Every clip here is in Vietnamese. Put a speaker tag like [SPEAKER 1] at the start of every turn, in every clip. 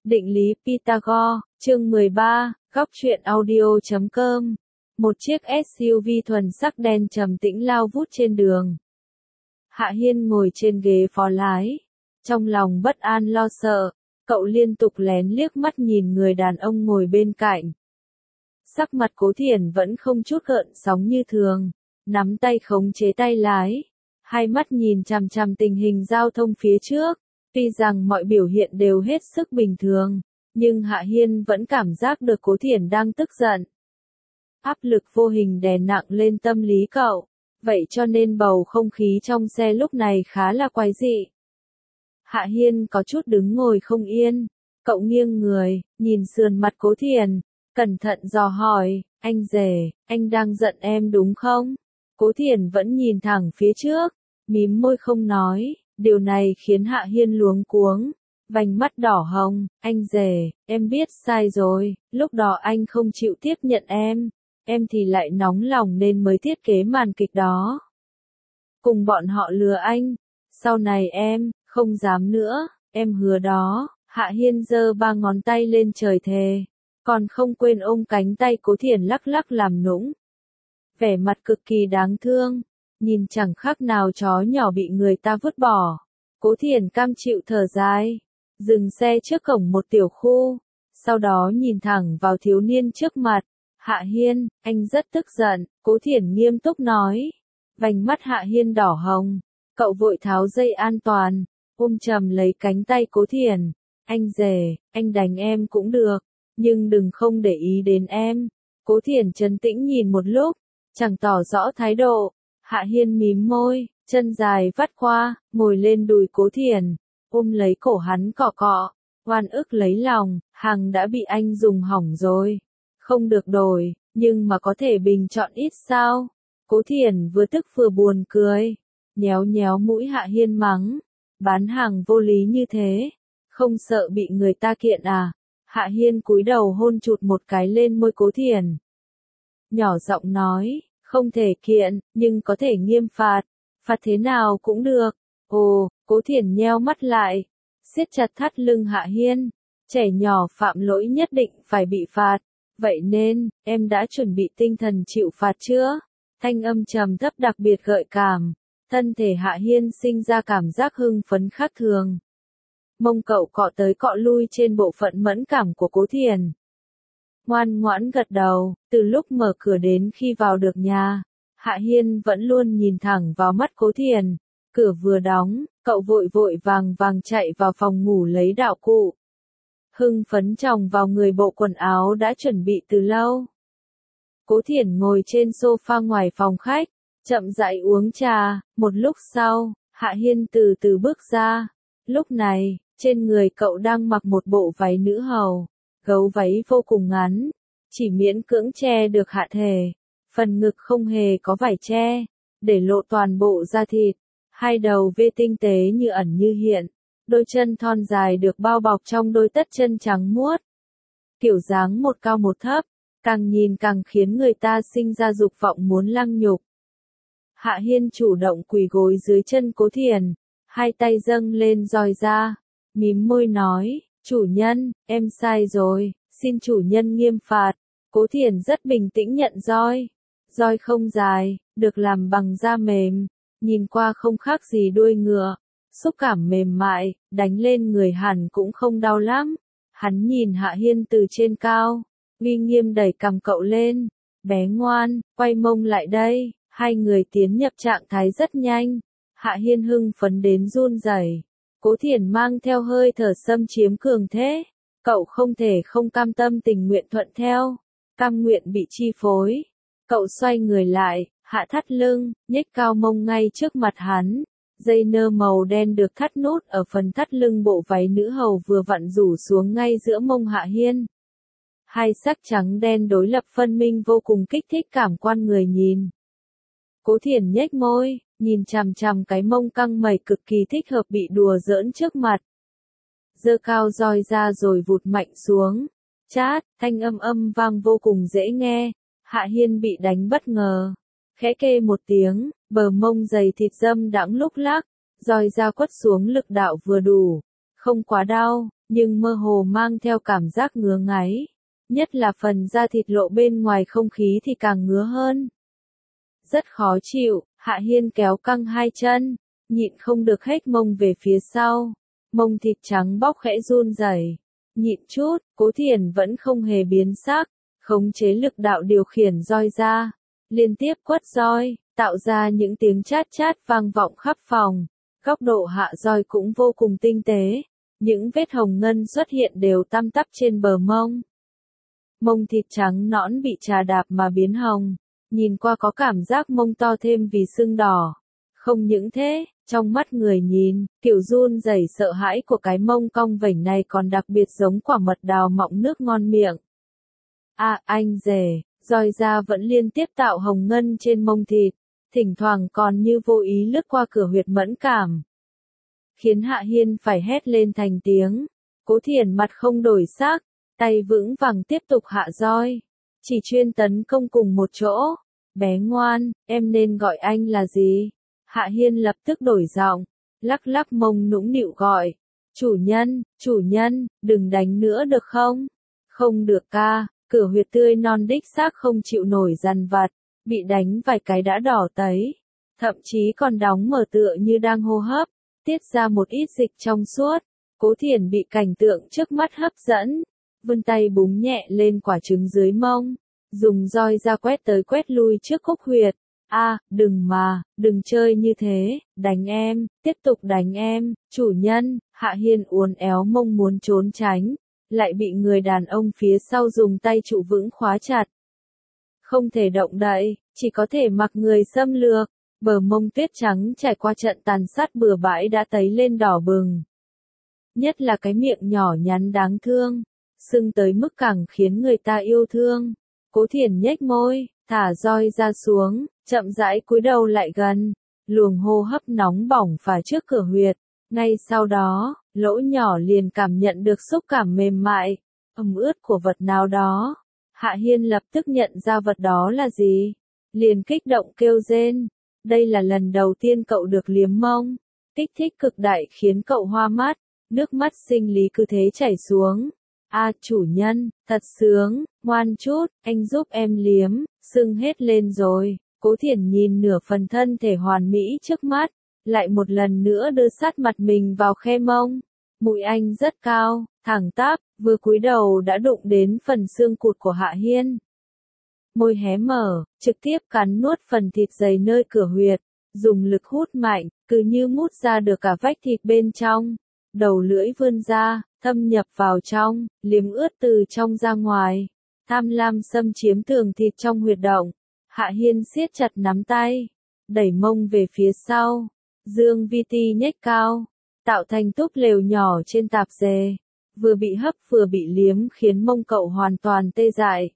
[SPEAKER 1] Định lý Pythagore, chương 13, góc truyện audio.com. Một chiếc SUV thuần sắc đen trầm tĩnh lao vút trên đường. Hạ Hiên ngồi trên ghế phó lái, trong lòng bất an lo sợ, cậu liên tục lén liếc mắt nhìn người đàn ông ngồi bên cạnh. Sắc mặt Cố Thiển vẫn không chút gợn sóng như thường, nắm tay khống chế tay lái, hai mắt nhìn chằm chằm tình hình giao thông phía trước. Tuy rằng mọi biểu hiện đều hết sức bình thường, nhưng Hạ Hiên vẫn cảm giác được Cố Thiển đang tức giận. Áp lực vô hình đè nặng lên tâm lý cậu, vậy cho nên bầu không khí trong xe lúc này khá là quái dị. Hạ Hiên có chút đứng ngồi không yên, cậu nghiêng người, nhìn sườn mặt Cố Thiển, cẩn thận dò hỏi, anh rể, anh đang giận em đúng không? Cố Thiển vẫn nhìn thẳng phía trước, mím môi không nói. Điều này khiến Hạ Hiên luống cuống, vành mắt đỏ hồng, anh rể, em biết sai rồi, lúc đó anh không chịu tiếp nhận em thì lại nóng lòng nên mới thiết kế màn kịch đó. Cùng bọn họ lừa anh, sau này em, không dám nữa, em hứa đó. Hạ Hiên giơ ba ngón tay lên trời thề, còn không quên ôm cánh tay Cố Thiển lắc lắc làm nũng. Vẻ mặt cực kỳ đáng thương. Nhìn chẳng khác nào chó nhỏ bị người ta vứt bỏ. Cố Thiển cam chịu thở dài, dừng xe trước cổng một tiểu khu, sau đó nhìn thẳng vào thiếu niên trước mặt. Hạ Hiên, anh rất tức giận, Cố Thiển nghiêm túc nói. Vành mắt Hạ Hiên đỏ hồng, cậu vội tháo dây an toàn, ôm chầm lấy cánh tay Cố Thiển. Anh rể, anh đánh em cũng được, nhưng đừng không để ý đến em. Cố Thiển trấn tĩnh nhìn một lúc, chẳng tỏ rõ thái độ. Hạ Hiên mím môi, chân dài vắt qua, ngồi lên đùi Cố Thiển, ôm lấy cổ hắn cọ cọ, oan ức lấy lòng, hàng đã bị anh dùng hỏng rồi. Không được đổi, nhưng mà có thể bình chọn ít sao? Cố Thiển vừa tức vừa buồn cười, nhéo nhéo mũi Hạ Hiên mắng, bán hàng vô lý như thế, không sợ bị người ta kiện à? Hạ Hiên cúi đầu hôn chụt một cái lên môi Cố Thiển. Nhỏ giọng nói. Không thể kiện, nhưng có thể nghiêm phạt. Phạt thế nào cũng được. Ồ, Cố Thiển nheo mắt lại, siết chặt thắt lưng Hạ Hiên. Trẻ nhỏ phạm lỗi nhất định phải bị phạt. Vậy nên, em đã chuẩn bị tinh thần chịu phạt chưa? Thanh âm trầm thấp đặc biệt gợi cảm. Thân thể Hạ Hiên sinh ra cảm giác hưng phấn khác thường. Mông cậu cọ tới cọ lui trên bộ phận mẫn cảm của Cố Thiển. Ngoan ngoãn gật đầu, từ lúc mở cửa đến khi vào được nhà, Hạ Hiên vẫn luôn nhìn thẳng vào mắt Cố Thiển. Cửa vừa đóng, cậu vội vội vàng vàng chạy vào phòng ngủ lấy đạo cụ. Hưng phấn chồng vào người bộ quần áo đã chuẩn bị từ lâu. Cố Thiển ngồi trên sofa ngoài phòng khách, chậm rãi uống trà, một lúc sau, Hạ Hiên từ từ bước ra. Lúc này, trên người cậu đang mặc một bộ váy nữ hầu. Gấu váy vô cùng ngắn, chỉ miễn cưỡng che được hạ thể, phần ngực không hề có vải che, để lộ toàn bộ da thịt, hai đầu vê tinh tế như ẩn như hiện, đôi chân thon dài được bao bọc trong đôi tất chân trắng muốt. Kiểu dáng một cao một thấp, càng nhìn càng khiến người ta sinh ra dục vọng muốn lăng nhục. Hạ Hiên chủ động quỳ gối dưới chân Cố Thiển, hai tay dâng lên roi ra, mím môi nói. Chủ nhân, em sai rồi, xin chủ nhân nghiêm phạt. Cố Thiển rất bình tĩnh nhận roi. Roi không dài, được làm bằng da mềm, nhìn qua không khác gì đuôi ngựa, xúc cảm mềm mại, đánh lên người hẳn cũng không đau lắm. Hắn nhìn Hạ Hiên từ trên cao, uy nghiêm đẩy cằm cậu lên, bé ngoan, quay mông lại đây. Hai người tiến nhập trạng thái rất nhanh. Hạ Hiên hưng phấn đến run rẩy. Cố Thiển mang theo hơi thở xâm chiếm cường thế, cậu không thể không cam tâm tình nguyện thuận theo, cam nguyện bị chi phối. Cậu xoay người lại, hạ thắt lưng, nhếch cao mông ngay trước mặt hắn, dây nơ màu đen được thắt nút ở phần thắt lưng bộ váy nữ hầu vừa vặn rủ xuống ngay giữa mông Hạ Hiên. Hai sắc trắng đen đối lập phân minh vô cùng kích thích cảm quan người nhìn. Cố Thiển nhếch môi, nhìn chằm chằm cái mông căng mẩy cực kỳ thích hợp bị đùa giỡn trước mặt. Giơ cao roi ra rồi vụt mạnh xuống. Chát, thanh âm vang vô cùng dễ nghe. Hạ Hiên bị đánh bất ngờ. Khẽ kê một tiếng, bờ mông dày thịt dâm đãng lúc lắc. Roi ra quất xuống lực đạo vừa đủ. không quá đau, nhưng mơ hồ mang theo cảm giác ngứa ngáy. Nhất là phần da thịt lộ bên ngoài không khí thì càng ngứa hơn. Rất khó chịu, Hạ Hiên kéo căng hai chân, nhịn không được hết mông về phía sau. Mông thịt trắng bóc khẽ run rẩy. Nhịn chút, Cố Thiển vẫn không hề biến sắc, khống chế lực đạo điều khiển roi ra, liên tiếp quất roi, tạo ra những tiếng chát chát vang vọng khắp phòng. Góc độ hạ roi cũng vô cùng tinh tế, những vết hồng ngân xuất hiện đều tăm tắp trên bờ mông. Mông thịt trắng nõn bị trà đạp mà biến hồng, nhìn qua có cảm giác mông to thêm vì sưng đỏ. Không những thế, trong mắt người nhìn, kiểu run rẩy sợ hãi của cái mông cong vểnh này còn đặc biệt giống quả mật đào mọng nước ngon miệng. À, anh rể, roi da vẫn liên tiếp tạo hồng ngân trên mông thịt, thỉnh thoảng còn như vô ý lướt qua cửa huyệt mẫn cảm. Khiến Hạ Hiên phải hét lên thành tiếng. Cố Thiển mặt không đổi sắc, tay vững vàng tiếp tục hạ roi, chỉ chuyên tấn công cùng một chỗ. Bé ngoan, em nên gọi anh là gì? Hạ Hiên lập tức đổi giọng, lắc lắc mông nũng nịu gọi. Chủ nhân, đừng đánh nữa được không? Không được ca, cửa huyệt tươi non đích xác không chịu nổi dằn vặt, bị đánh vài cái đã đỏ tấy. Thậm chí còn đóng mở tựa như đang hô hấp, tiết ra một ít dịch trong suốt. Cố Thiển bị cảnh tượng trước mắt hấp dẫn, vươn tay búng nhẹ lên quả trứng dưới mông, dùng roi ra quét tới quét lui trước khúc huyệt. À, đừng chơi như thế, đánh em, tiếp tục đánh em, chủ nhân. Hạ Hiên uốn éo mông muốn trốn tránh, lại bị người đàn ông phía sau dùng tay trụ vững khóa chặt. Không thể động đậy, chỉ có thể mặc người xâm lược. Bờ mông tuyết trắng trải qua trận tàn sát bừa bãi đã tấy lên đỏ bừng. Nhất là cái miệng nhỏ nhắn đáng thương, sưng tới mức càng khiến người ta yêu thương. Cố Thiển nhếch môi, thả roi ra xuống, chậm rãi cúi đầu lại gần, luồng hô hấp nóng bỏng phả trước cửa huyệt. Ngay sau đó, lỗ nhỏ liền cảm nhận được xúc cảm mềm mại, ẩm ướt của vật nào đó. Hạ Hiên lập tức nhận ra vật đó là gì, liền kích động kêu rên. Đây là lần đầu tiên cậu được liếm mông, kích thích cực đại khiến cậu hoa mắt, nước mắt sinh lý cứ thế chảy xuống. À, chủ nhân, thật sướng, ngoan chút, anh giúp em liếm, sưng hết lên rồi. Cố Thiển nhìn nửa phần thân thể hoàn mỹ trước mắt, lại một lần nữa đưa sát mặt mình vào khe mông. Mũi anh rất cao, thẳng tắp, vừa cúi đầu đã đụng đến phần xương cụt của Hạ Hiên. Môi hé mở, trực tiếp cắn nuốt phần thịt dày nơi cửa huyệt, dùng lực hút mạnh, cứ như mút ra được cả vách thịt bên trong. Đầu lưỡi vươn ra, thâm nhập vào trong, liếm ướt từ trong ra ngoài. Tham lam xâm chiếm tường thịt trong huyệt động. Hạ Hiên siết chặt nắm tay, đẩy mông về phía sau. Dương vi ti nhếch cao, tạo thành túp lều nhỏ trên tạp dề. Vừa bị hấp vừa bị liếm khiến mông cậu hoàn toàn tê dại.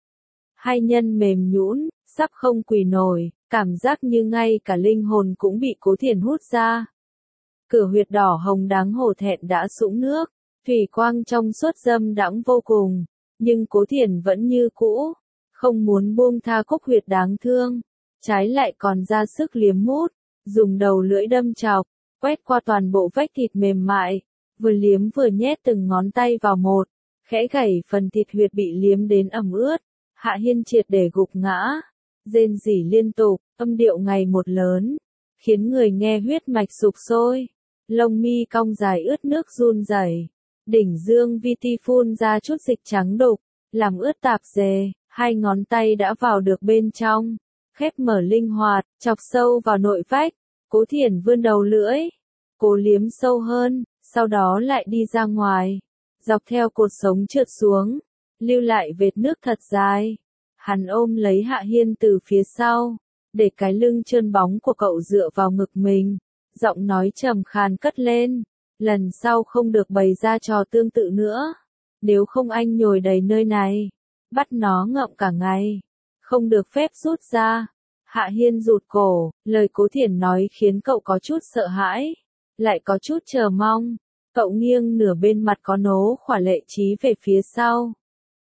[SPEAKER 1] Hai nhân mềm nhũn, sắp không quỳ nổi, cảm giác như ngay cả linh hồn cũng bị Cố Thiển hút ra. Cửa huyệt đỏ hồng đáng hổ thẹn đã sũng nước, thủy quang trong suốt dâm đãng vô cùng, nhưng Cố Thiển vẫn như cũ, không muốn buông tha khúc huyệt đáng thương, trái lại còn ra sức liếm mút, dùng đầu lưỡi đâm chọc, quét qua toàn bộ vách thịt mềm mại, vừa liếm vừa nhét từng ngón tay vào một, khẽ gẩy phần thịt huyệt bị liếm đến ẩm ướt. Hạ Hiên triệt để gục ngã, rên rỉ liên tục, âm điệu ngày một lớn, khiến người nghe huyết mạch sục sôi, lông mi cong dài ướt nước run rẩy, đỉnh dương vi ti phun ra chút dịch trắng đục, làm ướt tạp dề, hai ngón tay đã vào được bên trong, khép mở linh hoạt, chọc sâu vào nội vách. Cố Thiển vươn đầu lưỡi, cố liếm sâu hơn, sau đó lại đi ra ngoài, dọc theo cột sống trượt xuống, lưu lại vệt nước thật dài. Hắn ôm lấy Hạ Hiên từ phía sau, để cái lưng trơn bóng của cậu dựa vào ngực mình, giọng nói trầm khàn cất lên, lần sau không được bày ra trò tương tự nữa, nếu không anh nhồi đầy nơi này, bắt nó ngậm cả ngày, không được phép rút ra. Hạ Hiên rụt cổ, lời Cố Thiển nói khiến cậu có chút sợ hãi, lại có chút chờ mong, cậu nghiêng nửa bên mặt có nố khỏa lệ trí về phía sau.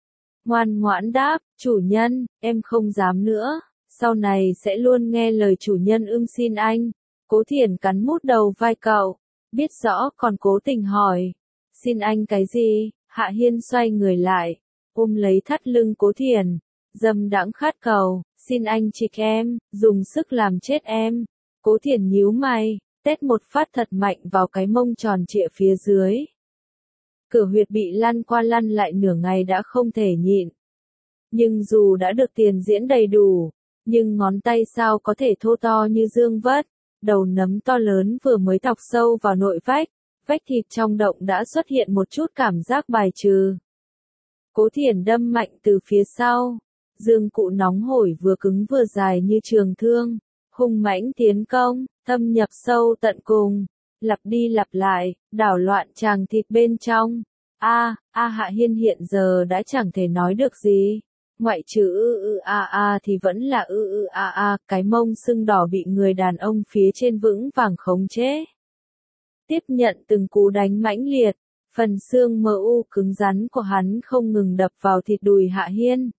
[SPEAKER 1] Ngoan ngoãn đáp, chủ nhân, em không dám nữa, sau này sẽ luôn nghe lời chủ nhân xin anh. Cố Thiển cắn mút đầu vai cậu, biết rõ còn cố tình hỏi. Xin anh cái gì? Hạ Hiên xoay người lại, ôm lấy thắt lưng Cố Thiển, dâm đãng khát cầu, xin anh trịch em, dùng sức làm chết em. Cố Thiển nhíu mày, tét một phát thật mạnh vào cái mông tròn trịa phía dưới. Cửa huyệt bị lăn qua lăn lại nửa ngày đã không thể nhịn. Nhưng dù đã được tiền diễn đầy đủ, nhưng ngón tay sao có thể thô to như dương vất, đầu nấm to lớn vừa mới thọc sâu vào nội vách, vách thịt trong động đã xuất hiện một chút cảm giác bài trừ. Cố Thiển đâm mạnh từ phía sau, dương cụ nóng hổi vừa cứng vừa dài như trường thương, hung mãnh tiến công, thâm nhập sâu tận cùng, lặp đi lặp lại, đảo loạn tràng thịt bên trong. Hạ Hiên hiện giờ đã chẳng thể nói được gì. Ngoại trừ thì vẫn là cái mông sưng đỏ bị người đàn ông phía trên vững vàng khống chế. Tiếp nhận từng cú đánh mãnh liệt, phần xương mờ u cứng rắn của hắn không ngừng đập vào thịt đùi Hạ Hiên.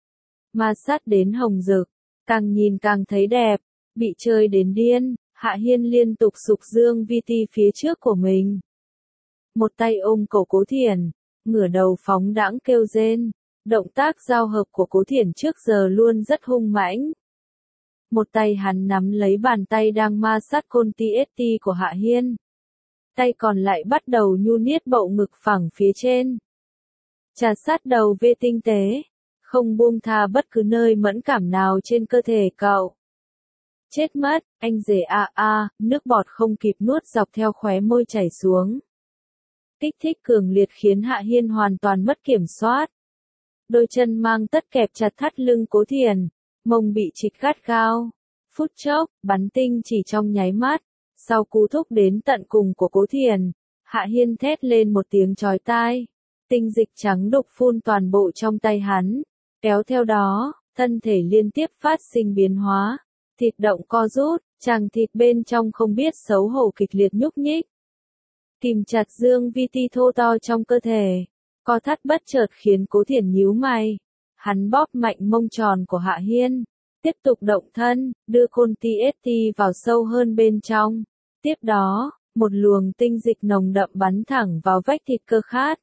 [SPEAKER 1] Ma sát đến hồng rực, càng nhìn càng thấy đẹp, bị chơi đến điên, Hạ Hiên liên tục sục Dương Vi Ti phía trước của mình. Một tay ôm cổ Cố Thiển, ngửa đầu phóng đãng kêu rên. Động tác giao hợp của Cố Thiển trước giờ luôn rất hung mãnh. Một tay hắn nắm lấy bàn tay đang ma sát côn ti của Hạ Hiên. Tay còn lại bắt đầu nhu niết bậu ngực phẳng phía trên. Chà sát đầu vê tinh tế, không buông tha bất cứ nơi mẫn cảm nào trên cơ thể cậu. Chết mất, anh rể nước bọt không kịp nuốt dọc theo khóe môi chảy xuống. Kích thích cường liệt khiến Hạ Hiên hoàn toàn mất kiểm soát. Đôi chân mang tất kẹp chặt thắt lưng Cố Thiển, mông bị trịch gắt gao. Phút chốc, bắn tinh chỉ trong nháy mắt. Sau cú thúc đến tận cùng của Cố Thiển, Hạ Hiên thét lên một tiếng chói tai. Tinh dịch trắng đục phun toàn bộ trong tay hắn. Kéo theo đó, thân thể liên tiếp phát sinh biến hóa. Thịt động co rút, chàng thịt bên trong không biết xấu hổ kịch liệt nhúc nhích. Kìm chặt Dương Vi Ti thô to trong cơ thể. Co thắt bất chợt khiến Cố Thiển nhíu mày. Hắn bóp mạnh mông tròn của Hạ Hiên. Tiếp tục động thân, đưa côn ti vào sâu hơn bên trong. Tiếp đó, một luồng tinh dịch nồng đậm bắn thẳng vào vách thịt cơ khát.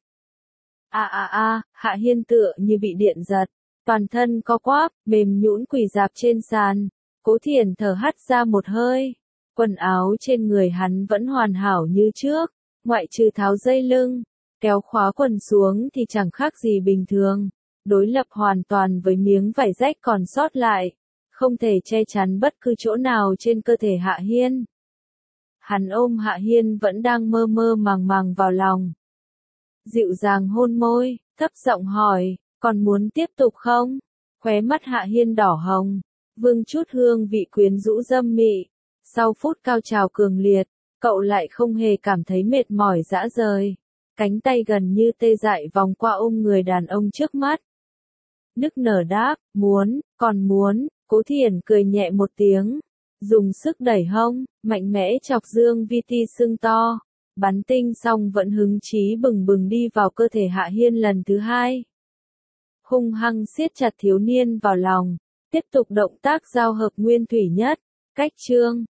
[SPEAKER 1] Hạ Hiên tựa như bị điện giật. Toàn thân co quắp, mềm nhũn quỳ rạp trên sàn. Cố Thiển thở hắt ra một hơi. Quần áo trên người hắn vẫn hoàn hảo như trước, ngoại trừ tháo dây lưng. Kéo khóa quần xuống thì chẳng khác gì bình thường, đối lập hoàn toàn với miếng vải rách còn sót lại, không thể che chắn bất cứ chỗ nào trên cơ thể Hạ Hiên. Hắn ôm Hạ Hiên vẫn đang mơ mơ màng màng vào lòng. Dịu dàng hôn môi, thấp giọng hỏi, còn muốn tiếp tục không? Khóe mắt Hạ Hiên đỏ hồng, vương chút hương vị quyến rũ dâm mị. Sau phút cao trào cường liệt, cậu lại không hề cảm thấy mệt mỏi rã rời. Cánh tay gần như tê dại vòng qua ôm người đàn ông trước mắt. Nức nở đáp, còn muốn, Cố Thiển cười nhẹ một tiếng. Dùng sức đẩy hông, mạnh mẽ chọc Dương Vi Ti sưng to. Bắn tinh xong vẫn hứng chí bừng bừng đi vào cơ thể Hạ Hiên lần thứ hai. Hung hăng siết chặt thiếu niên vào lòng, tiếp tục động tác giao hợp nguyên thủy nhất. Cách chương